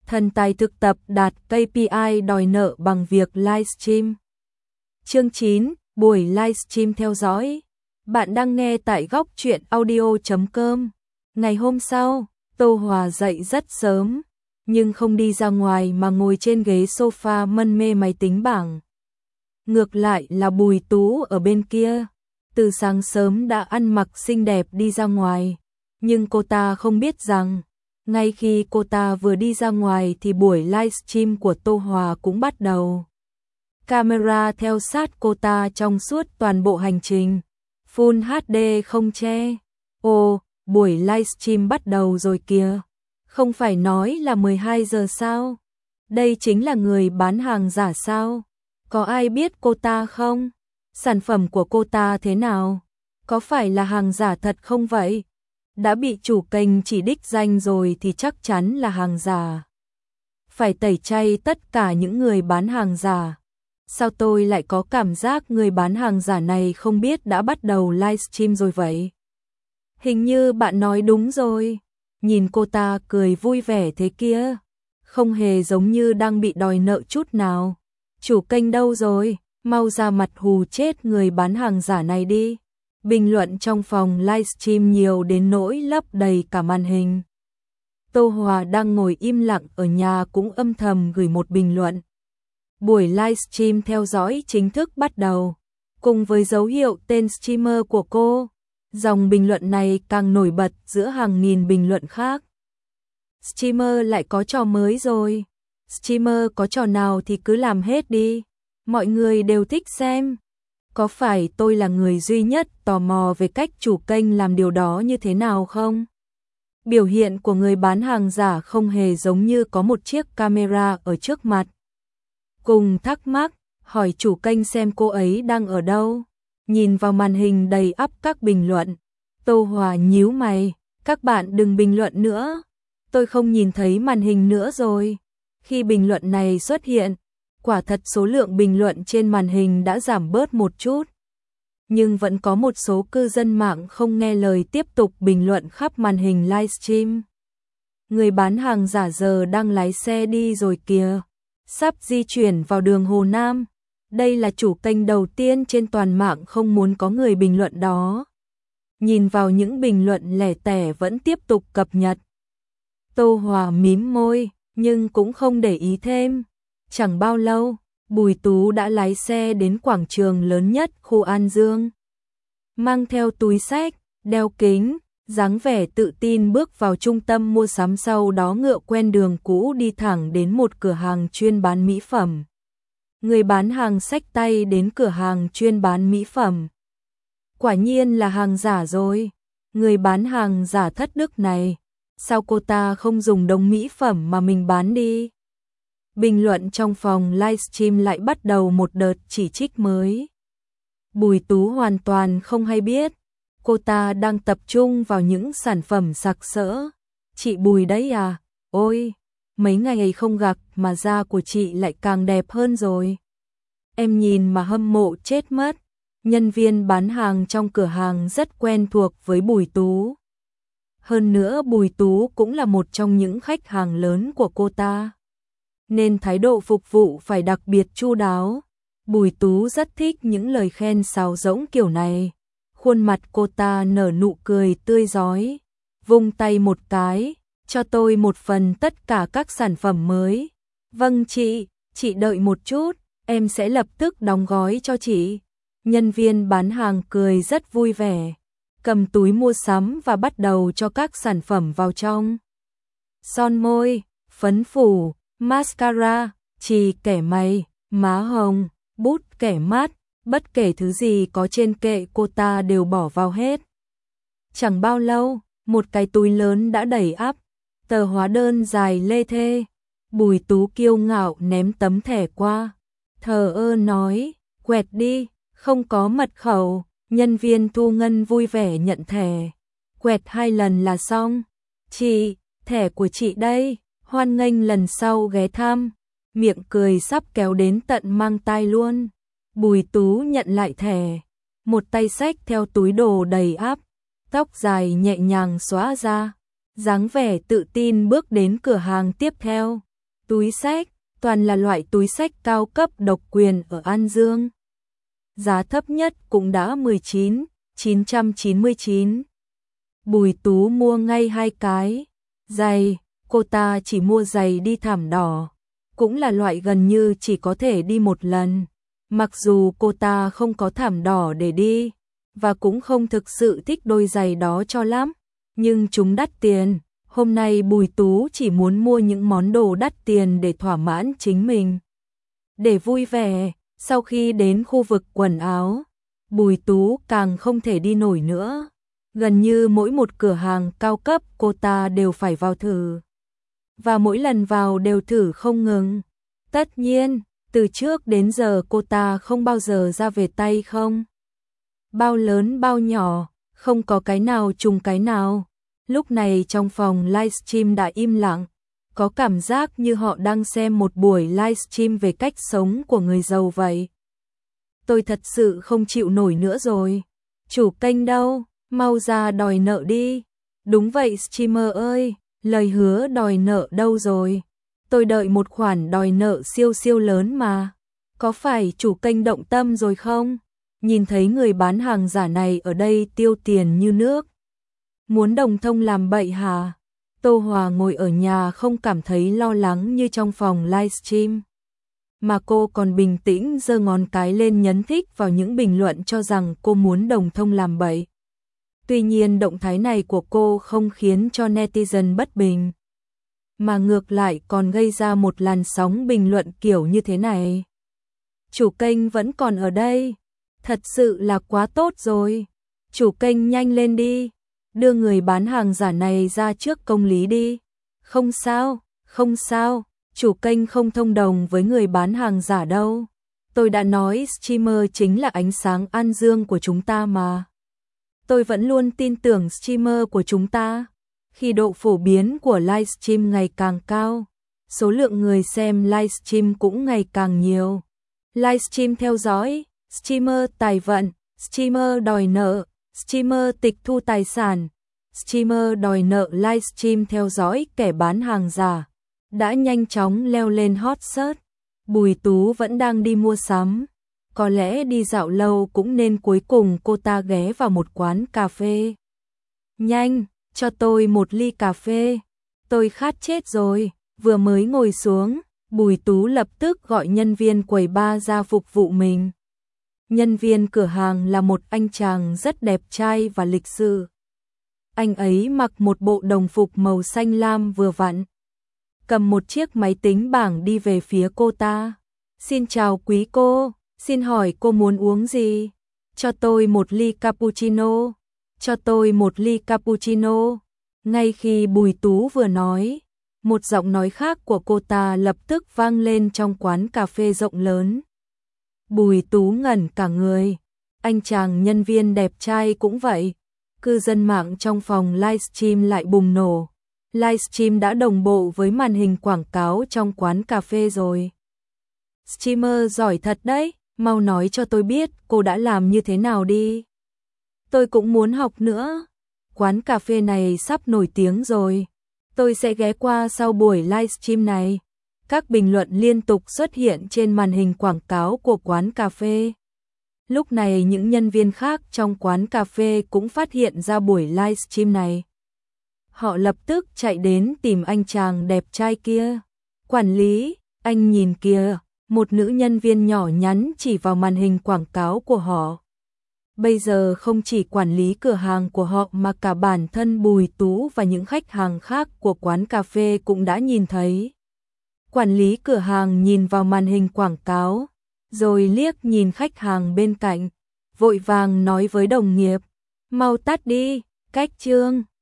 Thần tài thực tập đạt KPI đòi nợ bằng việc livestream. Chương 9, buổi livestream theo dõi. Bạn đang nghe tại góc truyện audio.com. Ngày hôm sau, Tô Hòa dậy rất sớm, nhưng không đi ra ngoài mà ngồi trên ghế sofa mân mê máy tính bảng. Ngược lại là Bùi Tú ở bên kia, từ sáng sớm đã ăn mặc xinh đẹp đi ra ngoài, nhưng cô ta không biết rằng, ngay khi cô ta vừa đi ra ngoài thì buổi livestream của Tô Hòa cũng bắt đầu. Camera theo sát cô ta trong suốt toàn bộ hành trình, Full HD không che. Ồ, buổi livestream bắt đầu rồi kìa, không phải nói là 12 giờ sao? Đây chính là người bán hàng giả sao? Có ai biết cô ta không? Sản phẩm của cô ta thế nào? Có phải là hàng giả thật không vậy? Đã bị chủ kênh chỉ đích danh rồi thì chắc chắn là hàng giả. Phải tẩy chay tất cả những người bán hàng giả. Sao tôi lại có cảm giác người bán hàng giả này không biết đã bắt đầu livestream rồi vậy? Hình như bạn nói đúng rồi. Nhìn cô ta cười vui vẻ thế kia, không hề giống như đang bị đòi nợ chút nào. Chủ kênh đâu rồi? Mau ra mặt hù chết người bán hàng giả này đi. Bình luận trong phòng livestream nhiều đến nỗi lấp đầy cả màn hình. Tô Hòa đang ngồi im lặng ở nhà cũng âm thầm gửi một bình luận. Buổi livestream theo dõi chính thức bắt đầu, cùng với dấu hiệu tên streamer của cô. Dòng bình luận này càng nổi bật giữa hàng nghìn bình luận khác. Streamer lại có trò mới rồi. Streamer có trò nào thì cứ làm hết đi. Mọi người đều thích xem. Có phải tôi là người duy nhất tò mò về cách chủ kênh làm điều đó như thế nào không? Biểu hiện của người bán hàng giả không hề giống như có một chiếc camera ở trước mặt. Cùng thắc mắc, hỏi chủ kênh xem cô ấy đang ở đâu. Nhìn vào màn hình đầy ắp các bình luận, Tô Hòa nhíu mày, các bạn đừng bình luận nữa. Tôi không nhìn thấy màn hình nữa rồi. Khi bình luận này xuất hiện, quả thật số lượng bình luận trên màn hình đã giảm bớt một chút. Nhưng vẫn có một số cư dân mạng không nghe lời tiếp tục bình luận khắp màn hình livestream. Người bán hàng giả giờ đang lái xe đi rồi kìa, sắp di chuyển vào đường Hồ Nam. Đây là chủ kênh đầu tiên trên toàn mạng không muốn có người bình luận đó. Nhìn vào những bình luận lẻ tẻ vẫn tiếp tục cập nhật. Tô Hòa mím môi, nhưng cũng không để ý thêm. Chẳng bao lâu, Bùi Tú đã lái xe đến quảng trường lớn nhất khu An Dương. Mang theo túi xách, đeo kính, dáng vẻ tự tin bước vào trung tâm mua sắm, sau đó ngựa quen đường cũ đi thẳng đến một cửa hàng chuyên bán mỹ phẩm. Người bán hàng xách tay đến cửa hàng chuyên bán mỹ phẩm. Quả nhiên là hàng giả rồi. Người bán hàng giả thất đức này, sao cô ta không dùng đống mỹ phẩm mà mình bán đi? Bình luận trong phòng livestream lại bắt đầu một đợt chỉ trích mới. Bùi Tú hoàn toàn không hay biết, cô ta đang tập trung vào những sản phẩm sặc sỡ. Chị Bùi đấy à? Ôi, mấy ngày không gặp mà da của chị lại càng đẹp hơn rồi. Em nhìn mà hâm mộ chết mất. Nhân viên bán hàng trong cửa hàng rất quen thuộc với Bùi Tú. Hơn nữa Bùi Tú cũng là một trong những khách hàng lớn của cô ta, nên thái độ phục vụ phải đặc biệt chu đáo. Bùi Tú rất thích những lời khen sáo rỗng kiểu này. Khuôn mặt cô ta nở nụ cười tươi rói, vung tay một cái, cho tôi một phần tất cả các sản phẩm mới. Vâng chị đợi một chút, em sẽ lập tức đóng gói cho chị. Nhân viên bán hàng cười rất vui vẻ, cầm túi mua sắm và bắt đầu cho các sản phẩm vào trong. Son môi, phấn phủ, mascara, chì kẻ mày, má hồng, bút kẻ mắt, bất kể thứ gì có trên kệ cô ta đều bỏ vào hết. Chẳng bao lâu, một cái túi lớn đã đầy ắp, tờ hóa đơn dài lê thê. Bùi Tú kiêu ngạo ném tấm thẻ qua, thờ ơ nói, quẹt đi, không có mật khẩu. Nhân viên thu ngân vui vẻ nhận thẻ, quẹt 2 lần là xong. Chị, thẻ của chị đây, hoan nghênh lần sau ghé thăm. Miệng cười sắp kéo đến tận mang tai luôn. Bùi Tú nhận lại thẻ, một tay xách theo túi đồ đầy ắp, tóc dài nhẹ nhàng xõa ra, dáng vẻ tự tin bước đến cửa hàng tiếp theo. túi xách, toàn là loại túi xách cao cấp độc quyền ở An Dương. Giá thấp nhất cũng đã 19.999. Bùi Tú mua ngay 2 cái. Giày, cô ta chỉ mua giày đi thảm đỏ, cũng là loại gần như chỉ có thể đi một lần. Mặc dù cô ta không có thảm đỏ để đi, và cũng không thực sự thích đôi giày đó cho lắm, nhưng chúng đắt tiền. Hôm nay Bùi Tú chỉ muốn mua những món đồ đắt tiền để thỏa mãn chính mình, để vui vẻ. Sau khi đến khu vực quần áo, Bùi Tú càng không thể đi nổi nữa. Gần như mỗi một cửa hàng cao cấp cô ta đều phải vào thử. Và mỗi lần vào đều thử không ngừng. Tất nhiên, từ trước đến giờ cô ta không bao giờ ra về tay không. Bao lớn bao nhỏ, không có cái nào trùng cái nào. Lúc này trong phòng livestream đã im lặng, có cảm giác như họ đang xem một buổi livestream về cách sống của người giàu vậy. Tôi thật sự không chịu nổi nữa rồi. Chủ kênh đâu? Mau ra đòi nợ đi. Đúng vậy streamer ơi, lời hứa đòi nợ đâu rồi? Tôi đợi một khoản đòi nợ siêu siêu lớn mà. Có phải chủ kênh động tâm rồi không? Nhìn thấy người bán hàng giả này ở đây tiêu tiền như nước. Muốn đồng thông làm bậy hả? Tô Hòa ngồi ở nhà không cảm thấy lo lắng như trong phòng livestream. Mà cô còn bình tĩnh giơ ngón cái lên nhấn thích vào những bình luận cho rằng cô muốn đồng thông làm bậy. Tuy nhiên động thái này của cô không khiến cho netizen bất bình, mà ngược lại còn gây ra một làn sóng bình luận kiểu như thế này. Chủ kênh vẫn còn ở đây, thật sự là quá tốt rồi. Chủ kênh nhanh lên đi, đưa người bán hàng giả này ra trước công lý đi. Không sao, không sao, chủ kênh không thông đồng với người bán hàng giả đâu. Tôi đã nói streamer chính là ánh sáng An Dương của chúng ta mà. Tôi vẫn luôn tin tưởng streamer của chúng ta. Khi độ phổ biến của livestream ngày càng cao, số lượng người xem livestream cũng ngày càng nhiều. Livestream theo dõi, streamer tài vận, streamer đòi nợ, streamer tịch thu tài sản, streamer đòi nợ livestream theo dõi kẻ bán hàng giả đã nhanh chóng leo lên hot search. Bùi Tú vẫn đang đi mua sắm. Có lẽ đi dạo lâu cũng nên cuối cùng cô ta ghé vào một quán cà phê. Nhanh, cho tôi một ly cà phê. Tôi khát chết rồi. Vừa mới ngồi xuống, Bùi Tú lập tức gọi nhân viên quầy bar ra phục vụ mình. Nhân viên cửa hàng là một anh chàng rất đẹp trai và lịch sự. Anh ấy mặc một bộ đồng phục màu xanh lam vừa vặn, cầm một chiếc máy tính bảng đi về phía cô ta. Xin chào quý cô, xin hỏi cô muốn uống gì? Cho tôi một ly cappuccino. Cho tôi một ly cappuccino. Ngay khi Bùi Tú vừa nói, một giọng nói khác của cô ta lập tức vang lên trong quán cà phê rộng lớn. Bùi Tú ngẩn cả người. Anh chàng nhân viên đẹp trai cũng vậy. Cư dân mạng trong phòng livestream lại bùng nổ. Livestream đã đồng bộ với màn hình quảng cáo trong quán cà phê rồi. Streamer giỏi thật đấy, mau nói cho tôi biết cô đã làm như thế nào đi. Tôi cũng muốn học nữa. Quán cà phê này sắp nổi tiếng rồi. Tôi sẽ ghé qua sau buổi livestream này. Các bình luận liên tục xuất hiện trên màn hình quảng cáo của quán cà phê. Lúc này những nhân viên khác trong quán cà phê cũng phát hiện ra buổi livestream này. Họ lập tức chạy đến tìm anh chàng đẹp trai kia. Quản lý, anh nhìn kìa, một nữ nhân viên nhỏ nhắn chỉ vào màn hình quảng cáo của họ. Bây giờ không chỉ quản lý cửa hàng của họ mà cả bản thân Bùi Tú và những khách hàng khác của quán cà phê cũng đã nhìn thấy. Quản lý cửa hàng nhìn vào màn hình quảng cáo, rồi liếc nhìn khách hàng bên cạnh, vội vàng nói với đồng nghiệp, mau tắt đi, cách chương.